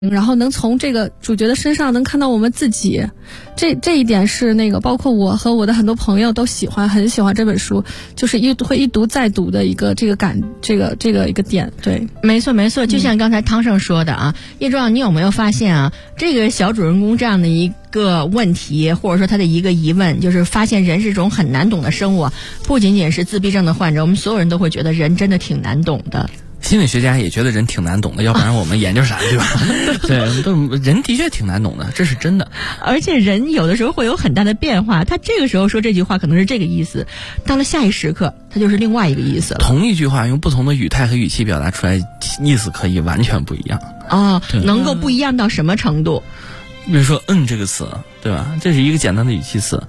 然后能从这个主角的身上能看到我们自己，这一点是包括我和我的很多朋友都很喜欢这本书，就是会一读再读的一个一个点。对， 没错，就像刚才汤胜说的啊，叶壮，你有没有发现啊，这个小主人公这样的一个问题，或者说他的一个疑问，就是发现人是一种很难懂的生物，不仅仅是自闭症的患者，我们所有人都会觉得人真的挺难懂的。 心理学家也觉得人挺难懂的，要不然我们研究啥，对吧？对，人的确挺难懂的，这是真的。 而且人有的时候会有很大的变化，他这个时候说这句话可能是这个意思，到了下一时刻他就是另外一个意思了。 同一句话用不同的语态和语气表达出来，意思可以完全不一样。 哦，能够不一样到什么程度？ 比如说这个词，对吧？这是一个简单的语气词，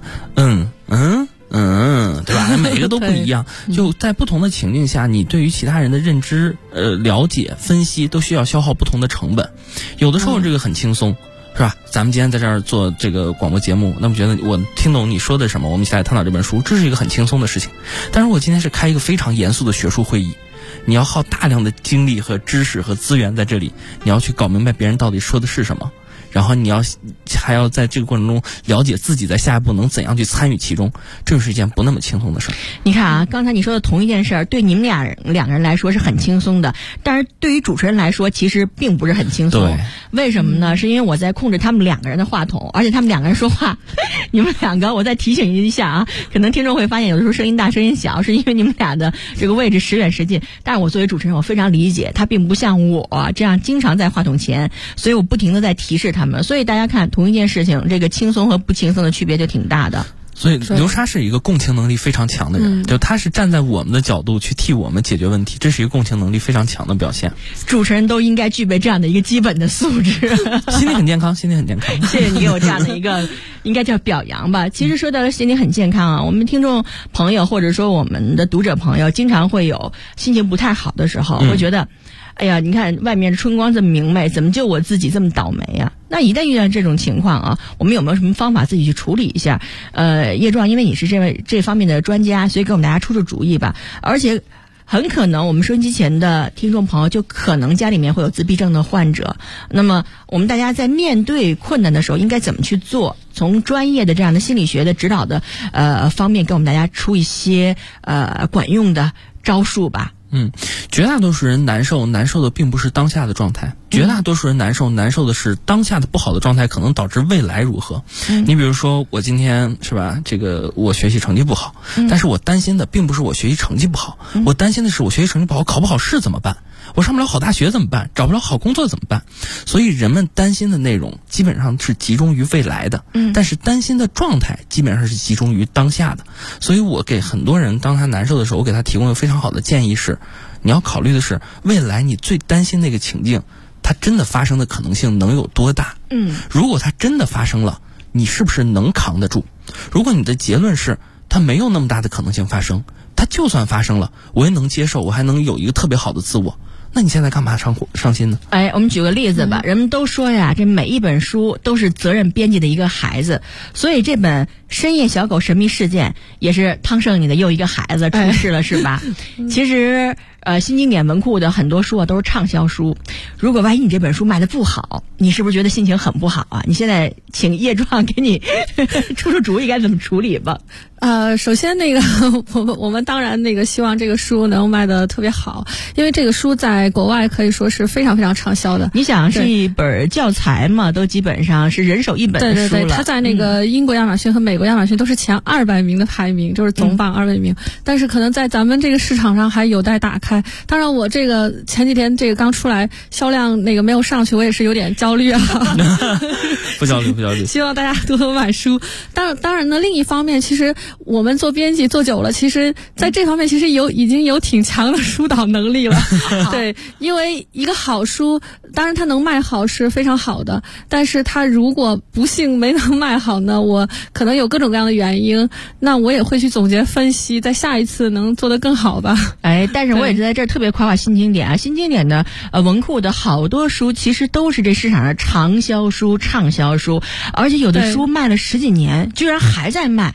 对吧？每个都不一样，就在不同的情境下，你对于其他人的认知、了解、分析都需要消耗不同的成本。有的时候这个很轻松，是吧？咱们今天在这儿做这个广播节目，那么觉得我听懂你说的什么，我们一起来探讨这本书，这是一个很轻松的事情。但是我今天是开一个非常严肃的学术会议，你要耗大量的精力和知识和资源在这里，你要去搞明白别人到底说的是什么。然后你还要在这个过程中了解自己在下一步能怎样去参与其中，这是一件不那么轻松的事儿。 你看啊，刚才你说的同一件事儿，对你们两个人来说是很轻松的，但是对于主持人来说其实并不是很轻松。 对， 为什么呢？是因为我在控制他们两个人的话筒，而且他们两个人说话，你们两个，我再提醒一下啊，可能听众会发现有的时候声音大声音小，是因为你们俩的这个位置时远时近。但是我作为主持人，我非常理解，他并不像我这样经常在话筒前，所以我不停地在提示他们。所以大家看同一件事情，这个轻松和不轻松的区别就挺大的。 所以流沙是一个共情能力非常强的人，就他是站在我们的角度去替我们解决问题，这是一个共情能力非常强的表现。 主持人都应该具备这样的一个基本的素质。 心理很健康，心理很健康。 谢谢你给我这样的一个应该叫表扬吧。其实说到了心理很健康啊，我们听众朋友或者说我们的读者朋友经常会有心情不太好的时候，会觉得哎呀，你看外面春光这么明媚，怎么就我自己这么倒霉呀？那一旦遇到这种情况啊，我们有没有什么方法自己去处理一下？叶壮，因为你是这方面的专家，所以给我们大家出主意吧。而且很可能我们收音机前的听众朋友就可能家里面会有自闭症的患者，那么我们大家在面对困难的时候应该怎么去做？从专业的这样的心理学的指导的方面给我们大家出一些管用的招数吧。 绝大多数人难受的并不是当下的状态，绝大多数人难受的是当下的不好的状态可能导致未来如何。你比如说我今天是吧，这个我学习成绩不好，但是我担心的并不是我学习成绩不好，我担心的是我学习成绩不好考不好试怎么办，我上不了好大学怎么办，找不了好工作怎么办。所以人们担心的内容基本上是集中于未来的，但是担心的状态基本上是集中于当下的。所以我给很多人当他难受的时候，我给他提供一个非常好的建议是，你要考虑的是未来你最担心那个情境它真的发生的可能性能有多大。如果它真的发生了，你是不是能扛得住？如果你的结论是它没有那么大的可能性发生，它就算发生了我也能接受，我还能有一个特别好的自我，那你现在干嘛伤心呢？ 我们举个例子吧，人们都说呀，这每一本书都是责任编辑的一个孩子，所以这本《深夜小狗神秘事件》也是汤胜你的又一个孩子出世了，是吧？其实新经典文库的很多书啊都是畅销书，如果万一你这本书卖的不好，你是不是觉得心情很不好啊？你现在请叶壮给你出主意该怎么处理吧。 首先我们当然希望这个书能卖得特别好，因为这个书在国外可以说是非常非常畅销的。 你想是一本教材嘛，都基本上是人手一本的书了。 对，它在英国亚马逊和美国亚马逊都是前200名的排名，就是总榜200名。但是可能在咱们这个市场上还有待打开。当然我这个前几天刚出来，销量没有上去，我也是有点焦虑啊。 不焦虑。 希望大家多多买书。当然呢，另一方面，其实我们做编辑做久了，其实在这方面其实已经有挺强的疏导能力了。对，因为一个好书，当然它能卖好是非常好的，但是它如果不幸没能卖好呢，我可能有各种各样的原因，那我也会去总结分析，在下一次能做得更好吧。 但是我也在这儿特别夸夸新经典啊，新经典的文库的好多书其实都是这市场上畅销书，而且有的书卖了10几年居然还在卖。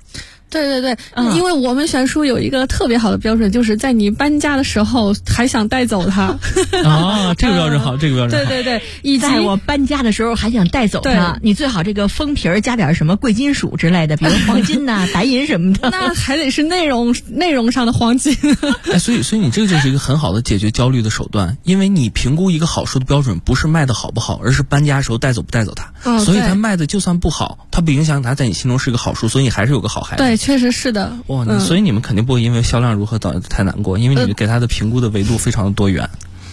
对对对，因为我们选书有一个特别好的标准，就是在你搬家的时候还想带走它。 哦，这个标准好，这个标准好。 对对对，以及在我搬家的时候还想带走它，你最好这个封皮加点什么贵金属之类的，比如黄金呐、白银什么的。 那还得是内容上的黄金。 所以你这个就是一个很好的解决焦虑的手段，因为你评估一个好书的标准不是卖的好不好，而是搬家的时候带走不带走它。所以它卖的就算不好，它不影响它在你心中是一个好书，所以你还是有个好孩子。 对，确实是的。 哇，所以你们肯定不会因为销量如何太难过，因为你们给它的评估的维度非常的多元。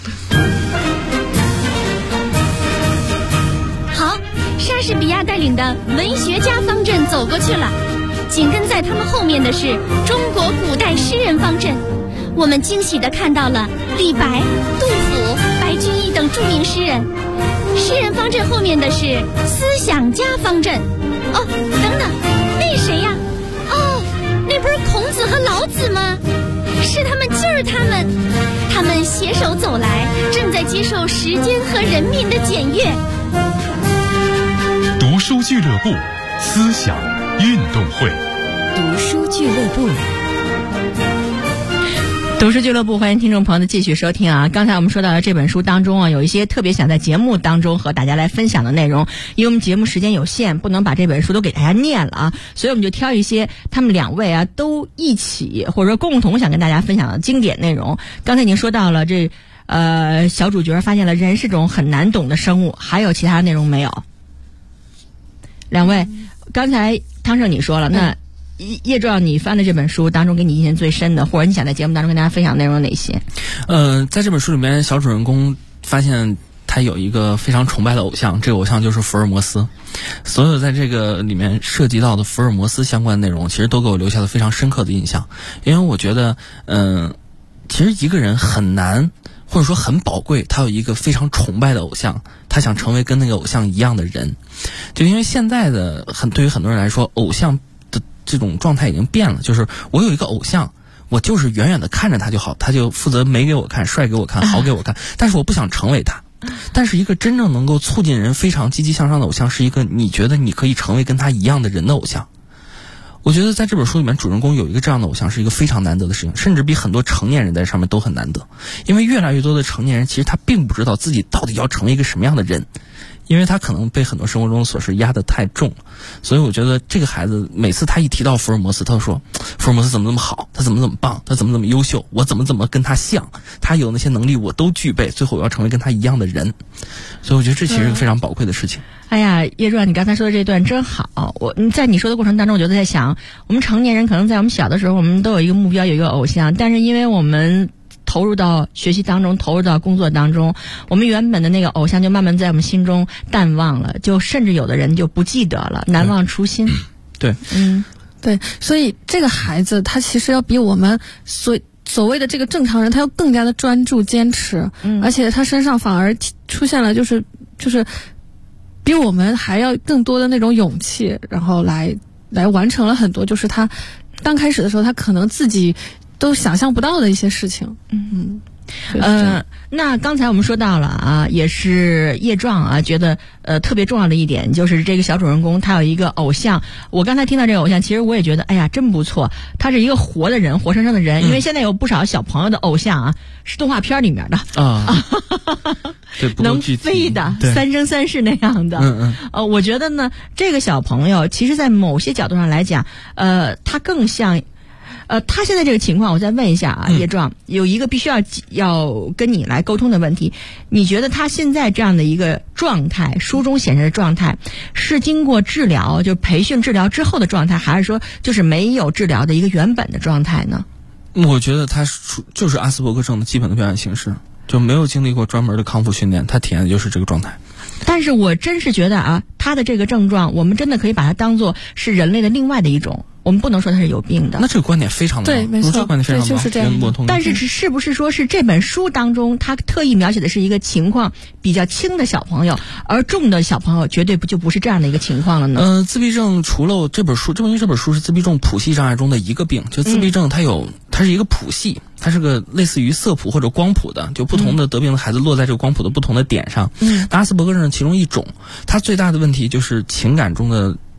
好，莎士比亚带领的文学家方阵走过去了，紧跟在他们后面的是中国古代诗人方阵。我们惊喜地看到了李白、杜甫、白居易等著名诗人。诗人方阵后面的是思想家方阵。哦，等等，那谁呀？哦，那不是孔子和老子吗？是他们，就是他们，他们携手走来，正在接受时间和人民的检阅。 读书俱乐部，思想运动会。 读书俱乐部。读书俱乐部，欢迎听众朋友的继续收听啊！刚才我们说到了这本书当中啊，有一些特别想在节目当中和大家来分享的内容，因为我们节目时间有限，不能把这本书都给大家念了啊，所以我们就挑一些他们两位啊都一起或者说共同想跟大家分享的经典内容。刚才已经说到了这小主角发现了人是种很难懂的生物，还有其他内容没有？两位，刚才汤胜你说了，那叶壮，你翻的这本书当中给你印象最深的，或者你想在节目当中跟大家分享内容哪些？ 在这本书里面，小主人公发现他有一个非常崇拜的偶像，这个偶像就是福尔摩斯。所有在这个里面涉及到的福尔摩斯相关的内容，其实都给我留下了非常深刻的印象。因为我觉得，其实一个人很难，或者说很宝贵，他有一个非常崇拜的偶像，他想成为跟那个偶像一样的人。就因为现在的对于很多人来说，偶像的这种状态已经变了，就是我有一个偶像，我就是远远的看着他就好，他就负责美给我看，帅给我看，好给我看，但是我不想成为他。但是一个真正能够促进人非常积极向上的偶像，是一个你觉得你可以成为跟他一样的人的偶像。我觉得在这本书里面，主人公有一个这样的偶像是一个非常难得的事情，甚至比很多成年人在上面都很难得。因为越来越多的成年人其实他并不知道自己到底要成为一个什么样的人，因为他可能被很多生活中的琐事压得太重了。所以我觉得这个孩子每次他一提到福尔摩斯，他就说福尔摩斯怎么这么好，他怎么棒，他怎么优秀，我怎么跟他像，他有那些能力我都具备，最后我要成为跟他一样的人。所以我觉得这其实是个非常宝贵的事情。 哎呀，叶壮，你刚才说的这段真好。在你说的过程当中，我就在想，我们成年人可能在我们小的时候，我们都有一个目标，有一个偶像，但是因为我们投入到学习当中，投入到工作当中，我们原本的那个偶像就慢慢在我们心中淡忘了，就甚至有的人就不记得了，难忘初心。 对， 对，所以这个孩子他其实要比我们所谓的这个正常人，他要更加的专注坚持，而且他身上反而出现了就是比我们还要更多的那种勇气，然后来完成了很多就是他刚开始的时候他可能自己都想象不到的一些事情。 那刚才我们说到了啊，也是叶壮啊觉得特别重要的一点，就是这个小主人公他有一个偶像。我刚才听到这个偶像，其实我也觉得哎呀真不错，他是一个活的人，活生生的人。因为现在有不少小朋友的偶像啊是动画片里面的对， 能飞的三生三世那样的。我觉得呢，这个小朋友其实在某些角度上来讲，他更像他现在这个情况，我再问一下啊，叶壮，有一个必须要跟你来沟通的问题，你觉得他现在这样的一个状态，书中显示的状态，是经过治疗，就培训治疗之后的状态，还是说就是没有治疗的一个原本的状态呢？ 我觉得他就是阿斯伯格症的基本的表演形式，就没有经历过专门的康复训练，他体验的就是这个状态。 但是我真是觉得啊，他的这个症状，我们真的可以把它当作是人类的另外的一种，我们不能说他是有病的。 那这个观点非常对，没错， 这个观点非常就是这样。 但是不是说是这本书当中他特意描写的是一个情况比较轻的小朋友，而重的小朋友绝对就不是这样的一个情况了呢？ 自闭症除了这本书，因为这本书是自闭症谱系障碍中的一个病，就自闭症它是一个谱系，它是个类似于色谱或者光谱的，就不同的得病的孩子落在这个光谱的不同的点上。阿斯伯格症其中一种，它最大的问题就是情感中的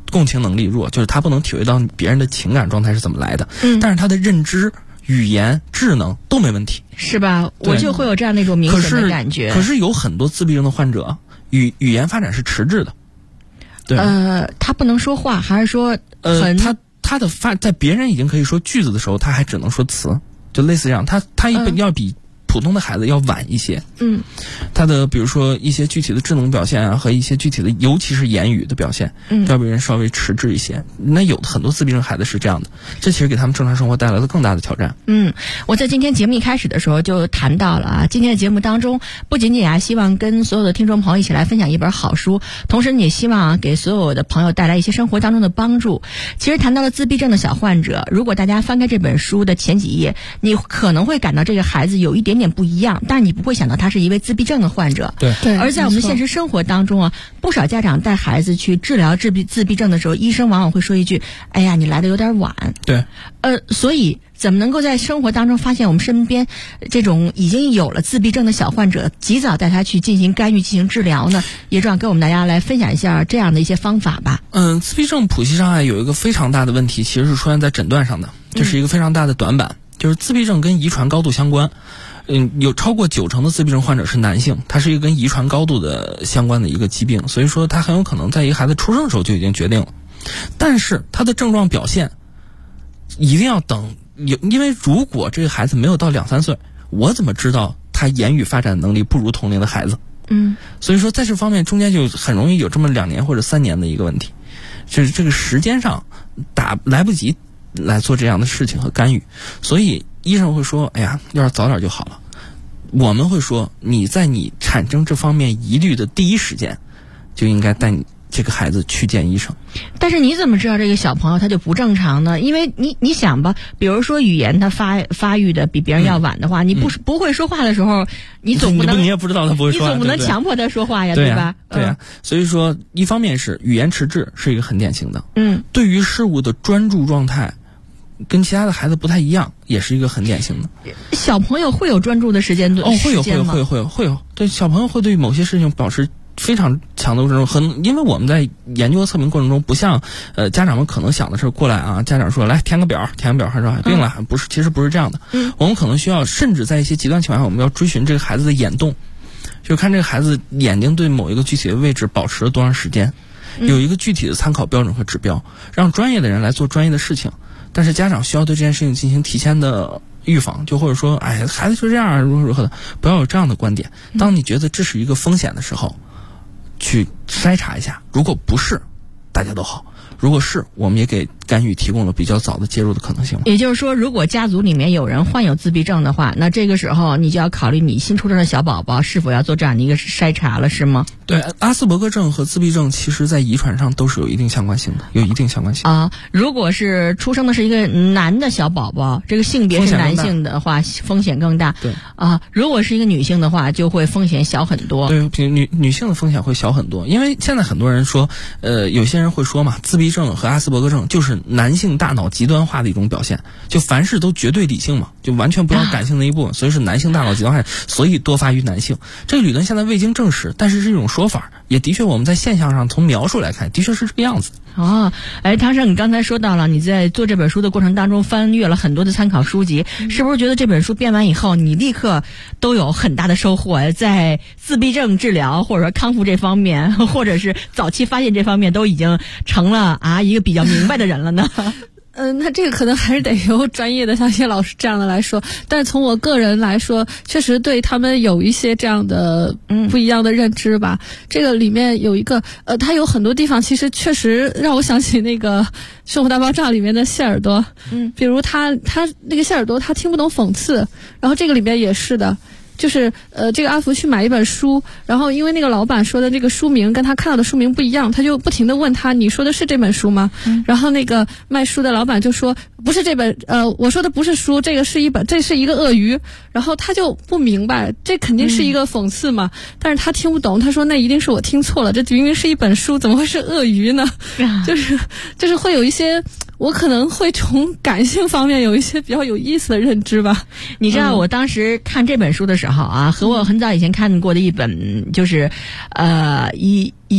共情能力弱，就是他不能体会到别人的情感状态是怎么来的。但是他的认知、语言、智能都没问题， 是吧？我就会有这样的一种明显的感觉。 可是有很多自闭症的患者，语言发展是迟滞的。对， 他不能说话，还是说他的在别人已经可以说句子的时候，他还只能说词，就类似这样。他要比普通的孩子要晚一些。他的比如说一些具体的智能表现啊，和一些具体的尤其是言语的表现，要比人稍微迟滞一些。那有很多自闭症孩子是这样的，这其实给他们正常生活带来了更大的挑战。 我在今天节目一开始的时候就谈到了啊，今天的节目当中不仅仅希望跟所有的听众朋友一起来分享一本好书，同时也希望给所有的朋友带来一些生活当中的帮助。其实谈到了自闭症的小患者，如果大家翻开这本书的前几页，你可能会感到这个孩子有一点点不一样，但是你不会想到他是一位自闭症的患者。 对。 而在我们现实生活当中啊，不少家长带孩子去治疗自闭症的时候，医生往往会说一句：“哎呀，你来的有点晚。” 对。 所以怎么能够在生活当中发现我们身边这种已经有了自闭症的小患者，及早带他去进行干预、进行治疗呢？也正好跟我们大家来分享一下这样的一些方法吧。 自闭症谱系障碍有一个非常大的问题，其实是出现在诊断上的，这是一个非常大的短板，就是自闭症跟遗传高度相关。有超过90%的自闭症患者是男性，它是一个跟遗传高度的相关的一个疾病，所以说它很有可能在一个孩子出生的时候就已经决定了。但是他的症状表现一定要等，因为如果这个孩子没有到2-3岁，我怎么知道他言语发展能力不如同龄的孩子？所以说在这方面中间就很容易有这么2年或者3年的一个问题，就是这个时间上来不及来做这样的事情和干预，所以医生会说：“哎呀，要是早点就好了。”我们会说，你在你产生这方面疑虑的第一时间，就应该带你这个孩子去见医生。 但是你怎么知道这个小朋友他就不正常呢？因为你想吧，比如说语言他发育的比别人要晚的话，你不会说话的时候，你总不能你也不知道他不会说话， 你总不能强迫他说话呀，对吧？ 对呀。所以说，一方面是语言迟滞是一个很典型的，对于事物的专注状态跟其他的孩子不太一样，也是一个很典型的。 小朋友会有专注的时间吗？ 会有。对，小朋友会对某些事情保持非常强的专注，因为我们在研究和测评过程中，不像家长们可能想的是过来啊，家长说来填个表还说病了，不是，其实不是这样的。我们可能需要，甚至在一些极端情况下，我们要追寻这个孩子的眼动，就看这个孩子眼睛对某一个具体的位置保持了多长时间，有一个具体的参考标准和指标，让专业的人来做专业的事情。但是家长需要对这件事情进行提前的预防，就或者说，哎，孩子就这样，如何的，不要有这样的观点。当你觉得这是一个风险的时候，去筛查一下，如果不是，大家都好；如果是，我们也给干预提供了比较早的介入的可能性。 也就是说，如果家族里面有人患有自闭症的话，那这个时候你就要考虑你新出生的小宝宝是否要做这样的一个筛查了，是吗？ 对，阿斯伯格症和自闭症其实在遗传上都是有一定相关性的， 啊。如果是出生的是一个男的小宝宝，这个性别是男性的话，风险更大。 对啊，如果是一个女性的话，就会风险小很多。 对，女性的风险会小很多，因为现在很多人说，有些人会说嘛，自闭症和阿斯伯格症就是男性大脑极端化的一种表现，就凡事都绝对理性嘛，就完全不要感性的一部分，所以是男性大脑极端化，所以多发于男性。这个理论现在未经证实，但是这种说法也的确我们在现象上从描述来看，的确是这个样子。 唐生，你刚才说到了你在做这本书的过程当中翻阅了很多的参考书籍，是不是觉得这本书编完以后你立刻都有很大的收获，在自闭症治疗或者说康复这方面，或者是早期发现这方面都已经成了一个比较明白的人了呢？ 那这个可能还是得由专业的像谢老师这样的来说，但是从我个人来说，确实对他们有一些这样的不一样的认知吧。这个里面有一个它有很多地方其实确实让我想起那个《生活大爆炸》里面的谢耳朵，比如他那个谢耳朵他听不懂讽刺，然后这个里面也是的。就是这个阿福去买一本书，然后因为那个老板说的这个书名跟他看到的书名不一样，他就不停地问他，你说的是这本书吗？然后那个卖书的老板就说不是这本，我说的不是书，这是一个鳄鱼。然后他就不明白，这肯定是一个讽刺嘛，但是他听不懂，他说那一定是我听错了，这明明是一本书，怎么会是鳄鱼呢？就是会有一些，我可能会从感性方面有一些比较有意思的认知吧。 你知道我当时看这本书的时候和我很早以前看过的一本就是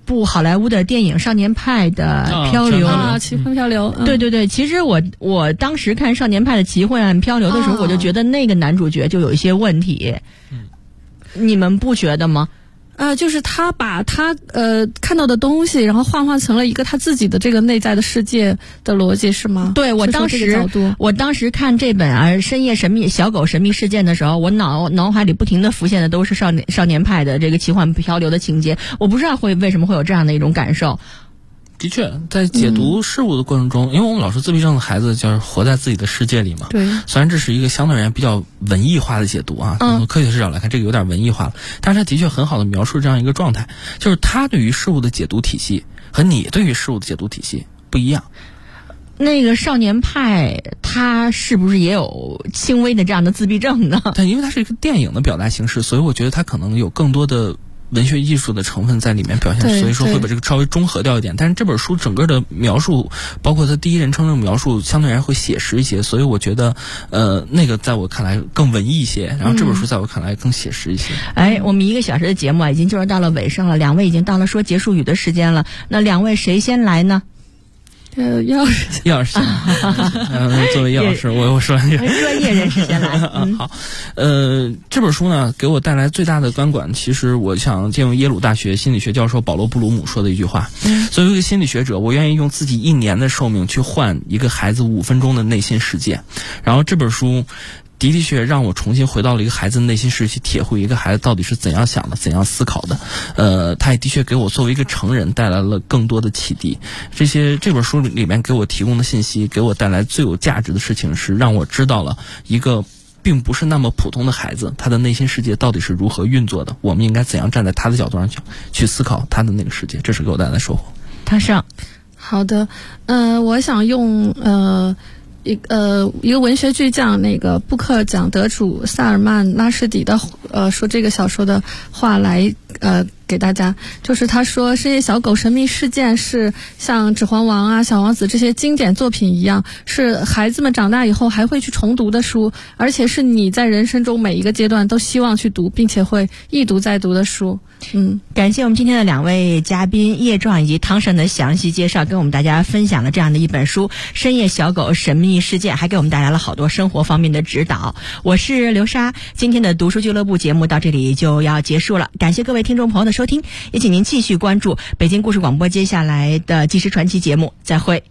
部好莱坞的电影《少年派的漂流》 奇幻漂流。 对对对，其实我当时看《少年派的奇幻漂流》的时候，我就觉得那个男主角就有一些问题。你们不觉得吗？ 就是他把他看到的东西，然后幻化成了一个他自己的这个内在的世界的逻辑，是吗？ 对，我当时看这本深夜小狗神秘事件的时候，我脑海里不停的浮现的都是少年派的这个奇幻漂流的情节，我不知道为什么会有这样的一种感受。 的确，在解读事物的过程中，因为我们老说自闭症的孩子就是活在自己的世界里嘛。 对。 虽然这是一个相对而言比较文艺化的解读啊，从科学视角来看，这个有点文艺化了，但是他的确很好的描述这样一个状态，就是他对于事物的解读体系和你对于事物的解读体系不一样。 那个少年派他是不是也有轻微的这样的自闭症呢？ 但因为它是一个电影的表达形式，所以我觉得它可能有更多的文学艺术的成分在里面表现，所以说会把这个稍微中和掉一点。但是这本书整个的描述，包括它第一人称的描述，相对而言会写实一些，所以我觉得那个在我看来更文艺一些，然后这本书在我看来更写实一些。 我们1个小时的节目已经就是到了尾声了，两位已经到了说结束语的时间了，那两位谁先来呢？ 叶老师作为叶老师，我说专业人士先来。 好，这本书呢给我带来最大的感管，其实我想借用耶鲁大学心理学教授保罗·布鲁姆说的一句话：作为一个心理学者，我愿意用自己1年的寿命去换一个孩子5分钟的内心世界。然后这本书的确让我重新回到了一个孩子的内心世界，去体会一个孩子到底是怎样想的，怎样思考的。他也的确给我作为一个成人带来了更多的启迪。这本书里面给我提供的信息，给我带来最有价值的事情是让我知道了一个并不是那么普通的孩子，他的内心世界到底是如何运作的，我们应该怎样站在他的角度上去思考他的那个世界，这是给我带来的收获。 他上。 好的，我想用一个文学巨匠那个布克奖得主萨尔曼拉什迪的说这个小说的话来给大家，就是他说深夜小狗神秘事件是像指环王啊、小王子这些经典作品一样，是孩子们长大以后还会去重读的书，而且是你在人生中每一个阶段都希望去读并且会一读再读的书。 感谢我们今天的2位嘉宾叶壮以及汤神的详细介绍，跟我们大家分享了这样的一本书《深夜小狗神秘事件》，还给我们带来了好多生活方面的指导。我是刘莎，今天的读书俱乐部节目到这里就要结束了，感谢各位听众朋友的收听，也请您继续关注北京故事广播接下来的纪实传奇节目，再会。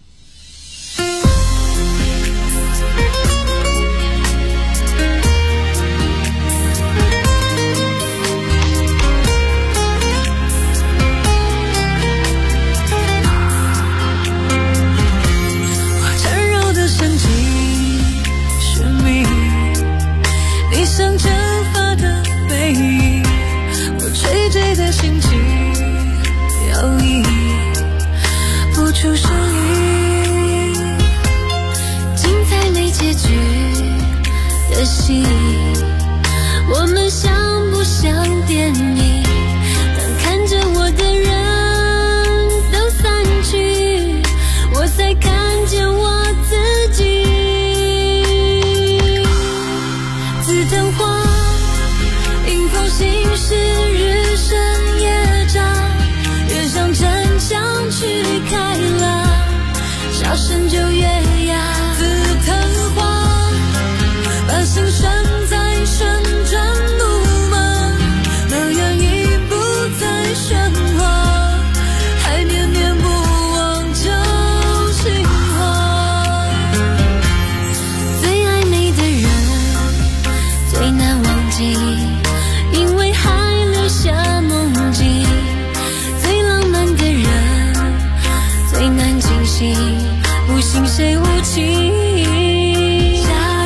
像蒸发的背影，我垂坠的心情摇曳不出声音，精彩没结局的戏，我们像不像电影？当看着我的人都散去，我才看见我自己。紫藤花迎风行驶，日升夜涨，越向城墙去开朗，笑声就越哑。紫藤花把心拴在旋转木马，那样已不再喧哗，还念念不忘旧情话。最爱你的人最难忘记，因为还留下梦境。最浪漫的人最难惊醒，不信谁无情。